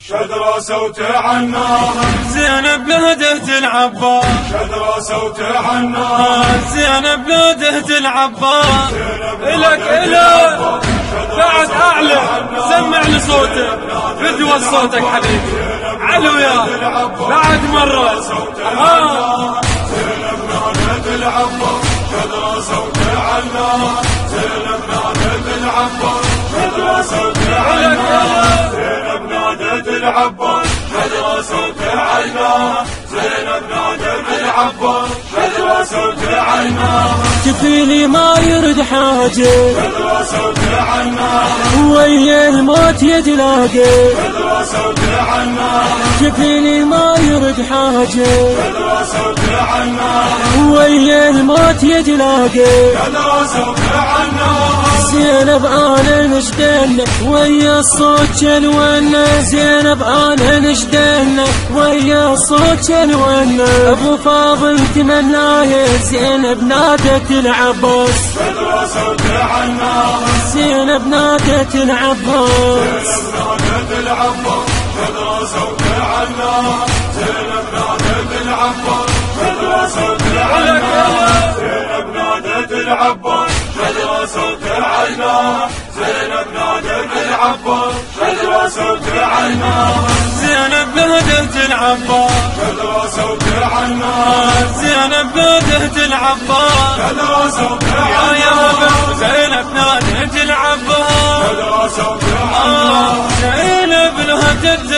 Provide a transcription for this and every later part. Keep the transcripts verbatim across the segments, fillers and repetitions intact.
شد راسه وتعناها زينب نادت العباس شد راسه وتعناها زينب نادت العباس إلك إلك بعد أعلى سمع لي صوتك فدوى صوتك حبيبي علو يا بعد مرة ها زينب نادت العباس شد راسه وتعناها زينب نادت العباس شد راسه وتعناها زينب نادت العباس شد راسه وتعناها زينب نادت العباس شد راسه وتعناها كفيلي ما يرد حاجة شد راسه وتعناها ويا الموت يتلاقى شد راسه وتعناها كفيلي ما يرد حاجة شد راسه وتعناها ويا الموت يتلاقى شد راسه وتعناها زينب انا نجدنا ويا الصوت شلونا زينب انا نجدنا ويا الصوت شلونا ابو فاضل تمناه زينب نادت العباس شد راسه وتعناها زينب نادت العباس نادت العباس شد راسه وتعناها زينب نادت العباس شد راسه وتعناها زينب نادت العباس شد راسه وتعناها زينب نادت العباس شد راسه وتعناها زينب نادت العباس شد راسه وتعناها زينب نادت العباس شد راسه يا يا وتعناها زينب نادت العباس شد راسه وتعناها زينب نادت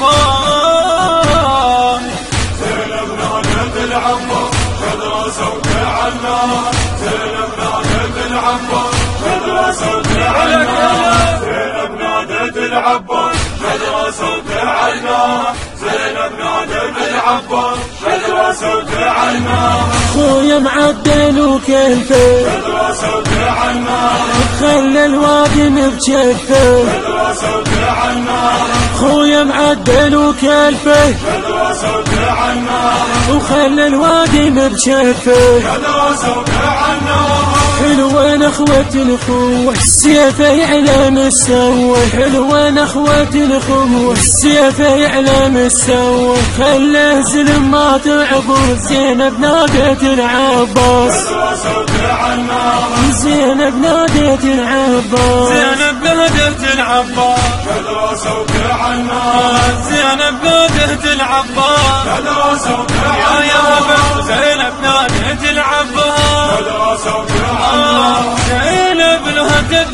العباس زينب نادت العباس شد راسه وتعناها زينب نادت العباس شد راسه وتعناها زينب نادت العباس شد راسه وتعناها زينب نادت العباس شد راسه وتعناها خويا معدل وكلفه شد راسه وتعناها خلى الوادم بجفه شد راسه وتعناها خويا معدل وكلفه شد راسه وتعناها وخلى الوادم بجفه شد راسه وتعناها حلوة اخوة الاخوة السيف يعلم السوى حلوة اخوة الاخوة السيف يعلم السوى خلى زلم ما تعبر زينب نادت العباس شد راسه وتعناها زينب نادت العباس زينب نادت العباس شد راسه وتعناها زينب نادت العباس شد راسه يا يا وتعناها زينب نادت العباس شد راسه وتعناها زينب نادت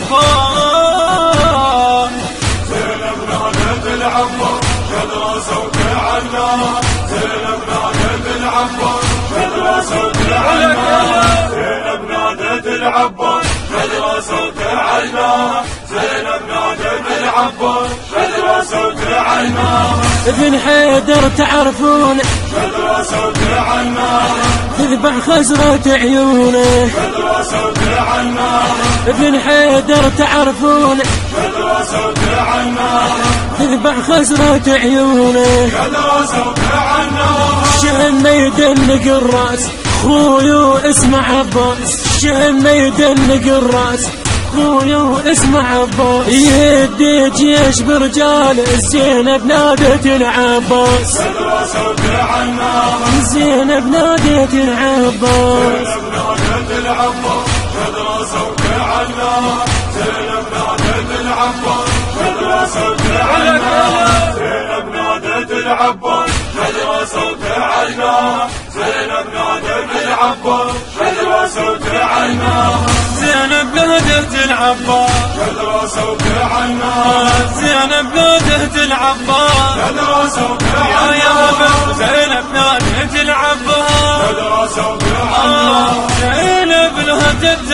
العباس زينب نادت العباس شد راسه وتعناها زينب نادت العباس شد راسه وتعناها زينب نادت العباس شد راسه وتعناها زينب نادت العباس شد راسه وتعناها ابن حيدر تعرفونه شد راسه وتعناها تذبح خزرة عيونه شد راسه وتعناها ابن حيدر تعرفونه شد راسه وتعناها تذبح خزرة عيونه شد راسه وتعناها شهم ما يدلق الراس خويو اسمه عباس شهم ما يدلق الراس خويو اسمه عباس يهدي جيش برجال زينب نادت العباس شد راسه وتعناها زينب نادت العباس زينب نادت العباس شد راسه وتعناها زينب نادت العباس شد راسه وتعناها زينب نادت العباس شد راسه وتعناها زينب نادت العباس شد راسه وتعناها زينب نادت العباس شد راسه وتعناها زينب نادت العباس شد راسه يا يا وتعناها زينب نادت العباس شد راسه وتعناها زينب نادت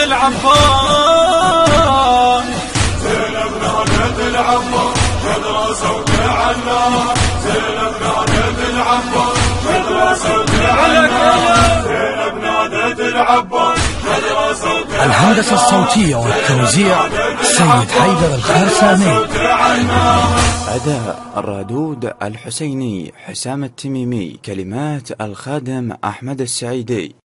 العباس زينب نادت العباس شد راسه وتعناها زينب نادت العباس شد راسه وتعناها زينب نادت العباس شد راسه وتعناها الهندسة الصوتية والتوزيع سيد حيدر الخرساني. أداء الرادود الحسيني حسام التميمي. كلمات الخادم أحمد السعيدي.